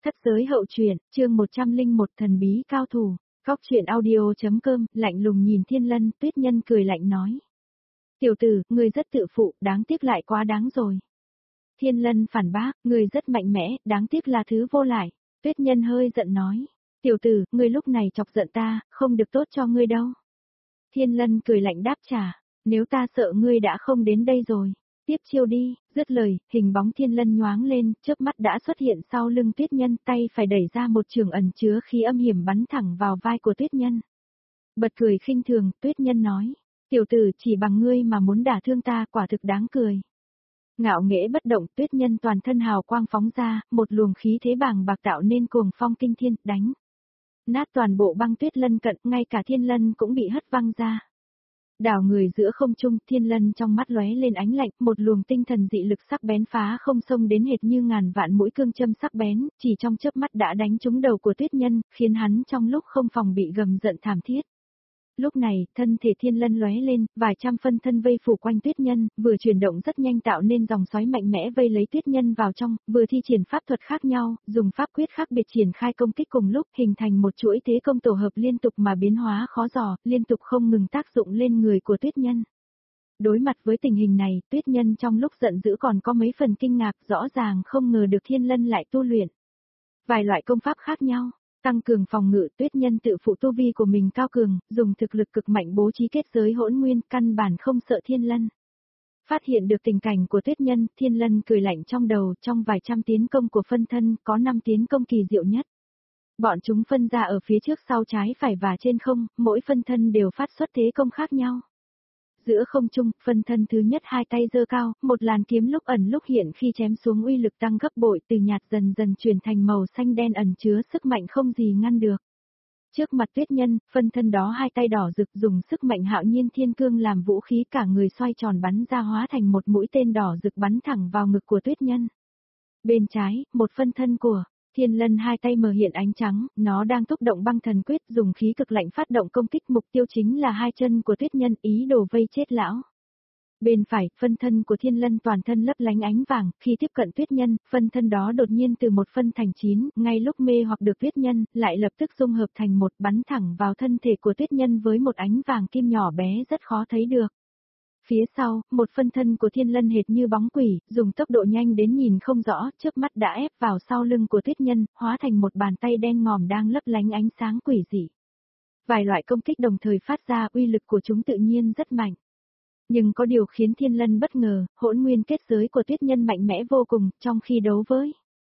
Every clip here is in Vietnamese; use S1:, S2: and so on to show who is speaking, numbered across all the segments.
S1: Thất giới hậu truyện, chương 101 thần bí cao thủ, góc truyện audio.com, lạnh lùng nhìn Thiên Lân, Tuyết Nhân cười lạnh nói. Tiểu tử, ngươi rất tự phụ, đáng tiếc lại quá đáng rồi. Thiên Lân phản bác, ngươi rất mạnh mẽ, đáng tiếc là thứ vô lại. Tuyết Nhân hơi giận nói. Tiểu tử, ngươi lúc này chọc giận ta, không được tốt cho ngươi đâu. Thiên Lân cười lạnh đáp trả, nếu ta sợ ngươi đã không đến đây rồi. Tiếp chiêu đi, dứt lời, hình bóng Thiên Lân nhoáng lên, chớp mắt đã xuất hiện sau lưng Tuyết Nhân, tay phải đẩy ra một trường ẩn chứa khí âm hiểm bắn thẳng vào vai của Tuyết Nhân. Bật cười khinh thường, Tuyết Nhân nói, tiểu tử chỉ bằng ngươi mà muốn đả thương ta, quả thực đáng cười. Ngạo nghễ bất động, Tuyết Nhân toàn thân hào quang phóng ra, một luồng khí thế bàng bạc tạo nên cuồng phong kinh thiên, đánh nát toàn bộ băng tuyết lân cận, ngay cả Thiên Lân cũng bị hất văng ra. Đảo người giữa không trung, Thiên Lân trong mắt lóe lên ánh lạnh, một luồng tinh thần dị lực sắc bén phá không xông đến hệt như ngàn vạn mũi cương châm sắc bén, chỉ trong chớp mắt đã đánh trúng đầu của Tuyết Nhân, khiến hắn trong lúc không phòng bị gầm giận thảm thiết. Lúc này, thân thể Thiên Lân lóe lên, vài trăm phân thân vây phủ quanh Tuyết Nhân, vừa chuyển động rất nhanh tạo nên dòng xoáy mạnh mẽ vây lấy Tuyết Nhân vào trong, vừa thi triển pháp thuật khác nhau, dùng pháp quyết khác biệt triển khai công kích cùng lúc, hình thành một chuỗi thế công tổ hợp liên tục mà biến hóa khó dò, liên tục không ngừng tác dụng lên người của Tuyết Nhân. Đối mặt với tình hình này, Tuyết Nhân trong lúc giận dữ còn có mấy phần kinh ngạc, rõ ràng không ngờ được Thiên Lân lại tu luyện vài loại công pháp khác nhau. Tăng cường phòng ngự, Tuyết Nhân tự phụ tu vi của mình cao cường, dùng thực lực cực mạnh bố trí kết giới hỗn nguyên, căn bản không sợ Thiên Lân. Phát hiện được tình cảnh của Tuyết Nhân, Thiên Lân cười lạnh trong đầu, trong vài trăm tiến công của phân thân, có 5 tiến công kỳ diệu nhất. Bọn chúng phân ra ở phía trước sau trái phải và trên không, mỗi phân thân đều phát xuất thế công khác nhau. Giữa không trung, phân thân thứ nhất hai tay giơ cao, một làn kiếm lúc ẩn lúc hiện khi chém xuống uy lực tăng gấp bội từ nhạt dần dần chuyển thành màu xanh đen ẩn chứa sức mạnh không gì ngăn được. Trước mặt Tuyết Nhân, phân thân đó hai tay đỏ rực dùng sức mạnh hạo nhiên thiên cương làm vũ khí cả người xoay tròn bắn ra hóa thành một mũi tên đỏ rực bắn thẳng vào ngực của Tuyết Nhân. Bên trái, một phân thân của Thiên Lân hai tay mờ hiện ánh trắng, nó đang thúc động băng thần quyết dùng khí cực lạnh phát động công kích, mục tiêu chính là hai chân của Tuyết Nhân, ý đồ vây chết lão. Bên phải, phân thân của Thiên Lân toàn thân lấp lánh ánh vàng, khi tiếp cận Tuyết Nhân, phân thân đó đột nhiên từ một phân thành 9, ngay lúc mê hoặc được Tuyết Nhân, lại lập tức dung hợp thành một bắn thẳng vào thân thể của Tuyết Nhân với một ánh vàng kim nhỏ bé rất khó thấy được. Phía sau, một phân thân của Thiên Lân hệt như bóng quỷ, dùng tốc độ nhanh đến nhìn không rõ, chớp mắt đã ép vào sau lưng của Tuyết Nhân, hóa thành một bàn tay đen ngòm đang lấp lánh ánh sáng quỷ dị. Vài loại công kích đồng thời phát ra, uy lực của chúng tự nhiên rất mạnh. Nhưng có điều khiến Thiên Lân bất ngờ, hỗn nguyên kết giới của Tuyết Nhân mạnh mẽ vô cùng, trong khi đấu với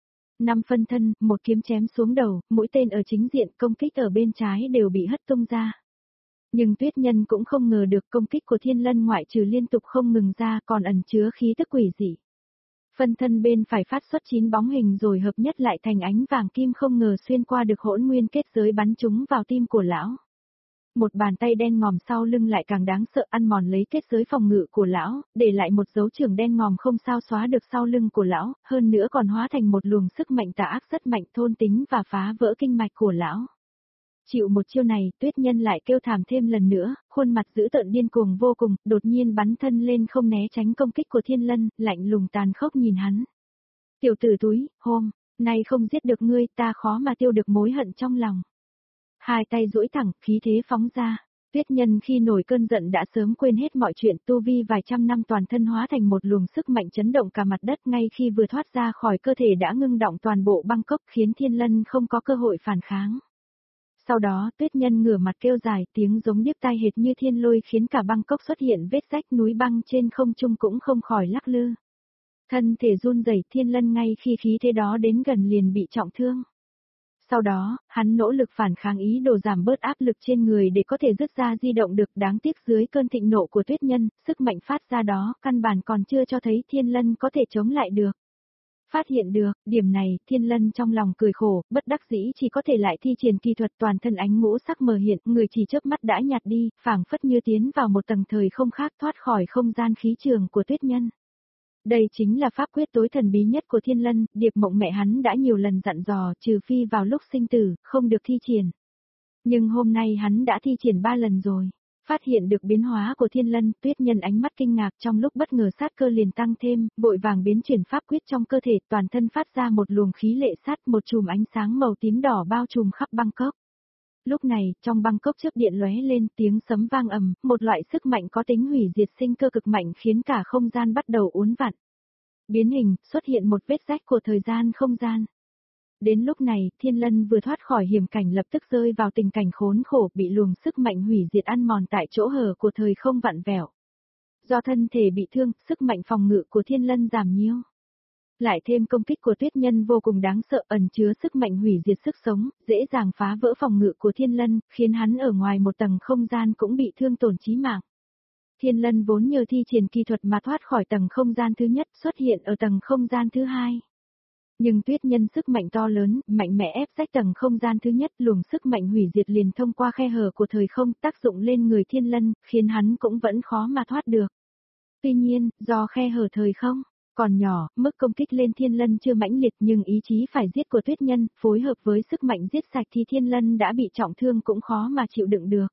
S1: 5 phân thân, một kiếm chém xuống đầu, mũi tên ở chính diện, công kích ở bên trái đều bị hất tung ra. Nhưng Tuyết Nhân cũng không ngờ được công kích của Thiên Lân ngoại trừ liên tục không ngừng ra còn ẩn chứa khí tức quỷ dị. Phân thân bên phải phát xuất 9 bóng hình rồi hợp nhất lại thành ánh vàng kim không ngờ xuyên qua được hỗn nguyên kết giới bắn trúng vào tim của lão. Một bàn tay đen ngòm sau lưng lại càng đáng sợ ăn mòn lấy kết giới phòng ngự của lão, để lại một dấu trường đen ngòm không sao xóa được sau lưng của lão, hơn nữa còn hóa thành một luồng sức mạnh tà ác rất mạnh thôn tính và phá vỡ kinh mạch của lão. Chịu một chiêu này, Tuyết Nhân lại kêu thảm thêm lần nữa, khuôn mặt dữ tợn điên cuồng vô cùng, đột nhiên bắn thân lên không né tránh công kích của Thiên Lân, lạnh lùng tàn khốc nhìn hắn. Tiểu tử túi, hôm nay không giết được ngươi, ta khó mà tiêu được mối hận trong lòng. Hai tay duỗi thẳng, khí thế phóng ra. Tuyết Nhân khi nổi cơn giận đã sớm quên hết mọi chuyện, tu vi vài trăm năm toàn thân hóa thành một luồng sức mạnh chấn động cả mặt đất, ngay khi vừa thoát ra khỏi cơ thể đã ngưng động toàn bộ băng cốc khiến Thiên Lân không có cơ hội phản kháng. Sau đó, Tuyết Nhân ngửa mặt kêu dài, tiếng giống điếc tai hệt như thiên lôi khiến cả băng cốc xuất hiện vết rách, núi băng trên không trung cũng không khỏi lắc lư. Thân thể run rẩy, Thiên Lân ngay khi khí thế đó đến gần liền bị trọng thương. Sau đó, hắn nỗ lực phản kháng ý đồ giảm bớt áp lực trên người để có thể dứt ra di động được, đáng tiếc dưới cơn thịnh nộ của Tuyết Nhân, sức mạnh phát ra đó, căn bản còn chưa cho thấy Thiên Lân có thể chống lại được. Phát hiện được, điểm này, Thiên Lân trong lòng cười khổ, bất đắc dĩ chỉ có thể lại thi triển kỳ thuật toàn thân ánh ngũ sắc mờ hiện, người chỉ chớp mắt đã nhạt đi, phảng phất như tiến vào một tầng thời không khác thoát khỏi không gian khí trường của Tuyết Nhân. Đây chính là pháp quyết tối thần bí nhất của Thiên Lân, Điệp Mộng mẹ hắn đã nhiều lần dặn dò trừ phi vào lúc sinh tử, không được thi triển. Nhưng hôm nay hắn đã thi triển 3 lần rồi. Phát hiện được biến hóa của Thiên Lân, Tuyết Nhân ánh mắt kinh ngạc, trong lúc bất ngờ sát cơ liền tăng thêm, vội vàng biến chuyển pháp quyết trong cơ thể, toàn thân phát ra một luồng khí lệ sát, một chùm ánh sáng màu tím đỏ bao trùm khắp băng cốc. Lúc này, trong băng cốc chớp điện lóe lên, tiếng sấm vang ầm, một loại sức mạnh có tính hủy diệt sinh cơ cực mạnh khiến cả không gian bắt đầu uốn vặn. Biến hình, xuất hiện một vết rách của thời gian không gian. Đến lúc này, Thiên Lân vừa thoát khỏi hiểm cảnh lập tức rơi vào tình cảnh khốn khổ, bị luồng sức mạnh hủy diệt ăn mòn tại chỗ hở của thời không vặn vẹo. Do thân thể bị thương, sức mạnh phòng ngự của Thiên Lân giảm nhiều. Lại thêm công kích của Tuyết Nhân vô cùng đáng sợ, ẩn chứa sức mạnh hủy diệt sức sống, dễ dàng phá vỡ phòng ngự của Thiên Lân, khiến hắn ở ngoài một tầng không gian cũng bị thương tổn chí mạng. Thiên Lân vốn nhờ thi triển kỳ thuật mà thoát khỏi tầng không gian thứ nhất, xuất hiện ở tầng không gian thứ hai. Nhưng Tuyết Nhân sức mạnh to lớn, mạnh mẽ ép rách tầng không gian thứ nhất, luồng sức mạnh hủy diệt liền thông qua khe hở của thời không tác dụng lên người Thiên Lân, khiến hắn cũng vẫn khó mà thoát được. Tuy nhiên, do khe hở thời không còn nhỏ, mức công kích lên Thiên Lân chưa mãnh liệt, nhưng ý chí phải giết của Tuyết Nhân, phối hợp với sức mạnh giết sạch thì Thiên Lân đã bị trọng thương cũng khó mà chịu đựng được.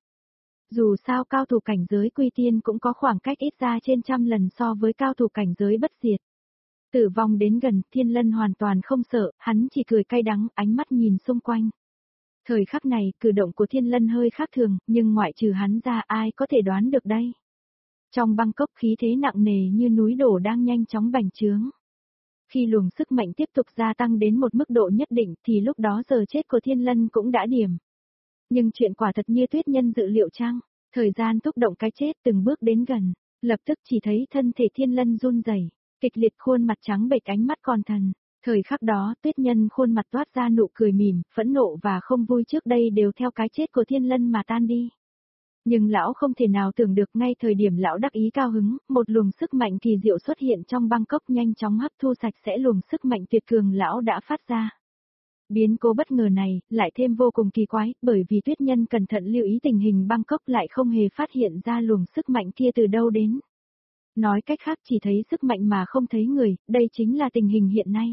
S1: Dù sao cao thủ cảnh giới quy tiên cũng có khoảng cách ít ra trên trăm lần so với cao thủ cảnh giới bất diệt. Tử vong đến gần, Thiên Lân hoàn toàn không sợ, hắn chỉ cười cay đắng, ánh mắt nhìn xung quanh. Thời khắc này, cử động của Thiên Lân hơi khác thường, nhưng ngoại trừ hắn ra ai có thể đoán được đây. Trong băng cốc khí thế nặng nề như núi đổ đang nhanh chóng bành trướng. Khi luồng sức mạnh tiếp tục gia tăng đến một mức độ nhất định thì lúc đó giờ chết của Thiên Lân cũng đã điểm. Nhưng chuyện quả thật như Tuyết Nhân dự liệu chăng? Thời gian thúc động cái chết từng bước đến gần, lập tức chỉ thấy thân thể Thiên Lân run rẩy, kịch liệt, khuôn mặt trắng bệch, ánh mắt còn thần. Thời khắc đó Tuyết Nhân khuôn mặt toát ra nụ cười mỉm, phẫn nộ và không vui trước đây đều theo cái chết của Thiên Lân mà tan đi. Nhưng lão không thể nào tưởng được ngay thời điểm lão đắc ý cao hứng, một luồng sức mạnh kỳ diệu xuất hiện trong băng cốc nhanh chóng hấp thu sạch sẽ luồng sức mạnh tuyệt cường lão đã phát ra. Biến cố bất ngờ này, lại thêm vô cùng kỳ quái, bởi vì Tuyết Nhân cẩn thận lưu ý tình hình băng cốc lại không hề phát hiện ra luồng sức mạnh kia từ đâu đến. Nói cách khác chỉ thấy sức mạnh mà không thấy người, đây chính là tình hình hiện nay.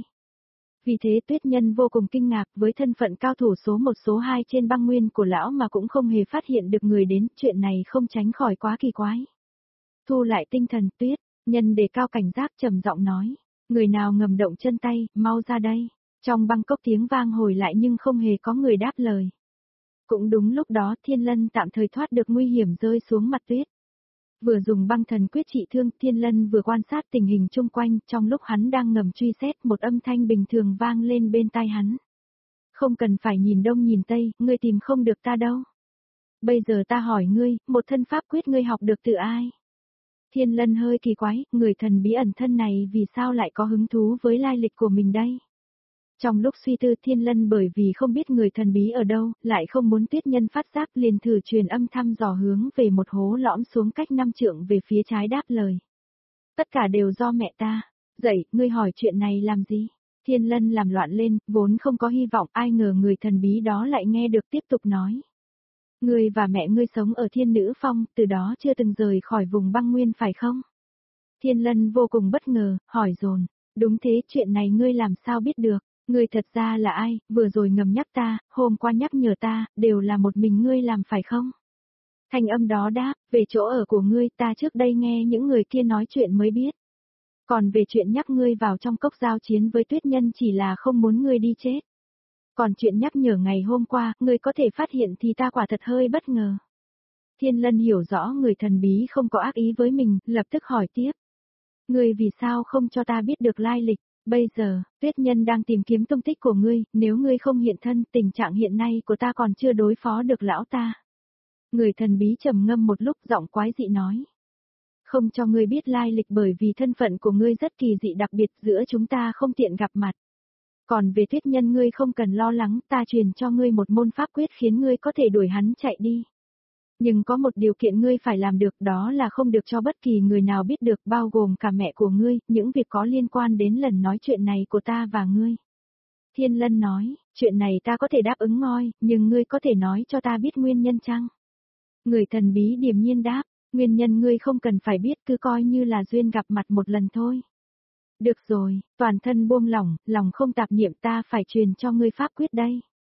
S1: Vì thế Tuyết Nhân vô cùng kinh ngạc với thân phận cao thủ số 1 số 2 trên băng nguyên của lão mà cũng không hề phát hiện được người đến, chuyện này không tránh khỏi quá kỳ quái. Thu lại tinh thần, Tuyết Nhân đề cao cảnh giác trầm giọng nói, người nào ngầm động chân tay, mau ra đây. Trong băng cốc tiếng vang hồi lại nhưng không hề có người đáp lời. Cũng đúng lúc đó Thiên Lân tạm thời thoát được nguy hiểm rơi xuống mặt tuyết. Vừa dùng băng thần quyết trị thương, Thiên Lân vừa quan sát tình hình chung quanh, trong lúc hắn đang ngầm truy xét một âm thanh bình thường vang lên bên tai hắn. Không cần phải nhìn đông nhìn tây, ngươi tìm không được ta đâu. Bây giờ ta hỏi ngươi, một thân pháp quyết ngươi học được từ ai? Thiên Lân hơi kỳ quái, người thần bí ẩn thân này vì sao lại có hứng thú với lai lịch của mình đây? Trong lúc suy tư Thiên Lân bởi vì không biết người thần bí ở đâu, lại không muốn Tuyết Nhân phát giác liền thử truyền âm thăm dò hướng về một hố lõm xuống cách 5 trượng về phía trái đáp lời. Tất cả đều do mẹ ta. Dậy, ngươi hỏi chuyện này làm gì? Thiên Lân làm loạn lên, vốn không có hy vọng, ai ngờ người thần bí đó lại nghe được tiếp tục nói. Ngươi và mẹ ngươi sống ở Thiên Nữ Phong, từ đó chưa từng rời khỏi vùng băng nguyên phải không? Thiên Lân vô cùng bất ngờ, hỏi dồn. Đúng thế, chuyện này ngươi làm sao biết được? Ngươi thật ra là ai, vừa rồi ngầm nhắc ta, hôm qua nhắc nhở ta, đều là một mình ngươi làm phải không? Thanh âm đó đáp, về chỗ ở của ngươi ta trước đây nghe những người kia nói chuyện mới biết. Còn về chuyện nhắc ngươi vào trong cốc giao chiến với Tuyết Nhân chỉ là không muốn ngươi đi chết. Còn chuyện nhắc nhở ngày hôm qua, ngươi có thể phát hiện thì ta quả thật hơi bất ngờ. Thiên Lân hiểu rõ người thần bí không có ác ý với mình, lập tức hỏi tiếp. Ngươi vì sao không cho ta biết được lai lịch? Bây giờ, Tuyết Nhân đang tìm kiếm tung tích của ngươi, nếu ngươi không hiện thân, tình trạng hiện nay của ta còn chưa đối phó được lão ta. Người thần bí trầm ngâm một lúc, giọng quái dị nói. Không cho ngươi biết lai lịch bởi vì thân phận của ngươi rất kỳ dị đặc biệt, giữa chúng ta không tiện gặp mặt. Còn về Tuyết Nhân ngươi không cần lo lắng, ta truyền cho ngươi một môn pháp quyết khiến ngươi có thể đuổi hắn chạy đi. Nhưng có một điều kiện ngươi phải làm được, đó là không được cho bất kỳ người nào biết được, bao gồm cả mẹ của ngươi, những việc có liên quan đến lần nói chuyện này của ta và ngươi. Thiên Lân nói, chuyện này ta có thể đáp ứng ngoi, nhưng ngươi có thể nói cho ta biết nguyên nhân chăng? Người thần bí điềm nhiên đáp, nguyên nhân ngươi không cần phải biết, cứ coi như là duyên gặp mặt một lần thôi. Được rồi, toàn thân buông lỏng, lòng không tạp niệm, ta phải truyền cho ngươi pháp quyết đây.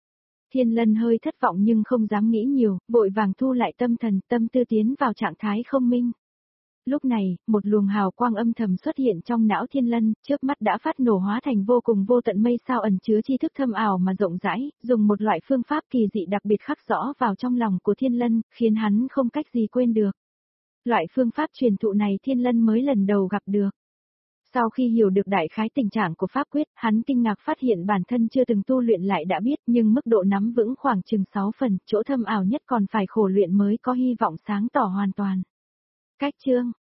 S1: Thiên Lân hơi thất vọng nhưng không dám nghĩ nhiều, vội vàng thu lại tâm thần, tâm tư tiến vào trạng thái không minh. Lúc này, một luồng hào quang âm thầm xuất hiện trong não Thiên Lân, trước mắt đã phát nổ hóa thành vô cùng vô tận mây sao ẩn chứa tri thức thâm ảo mà rộng rãi, dùng một loại phương pháp kỳ dị đặc biệt khắc rõ vào trong lòng của Thiên Lân, khiến hắn không cách gì quên được. Loại phương pháp truyền thụ này Thiên Lân mới lần đầu gặp được. Sau khi hiểu được đại khái tình trạng của pháp quyết, hắn kinh ngạc phát hiện bản thân chưa từng tu luyện lại đã biết, nhưng mức độ nắm vững khoảng chừng 6 phần, chỗ thâm ảo nhất còn phải khổ luyện mới có hy vọng sáng tỏ hoàn toàn. Cách chương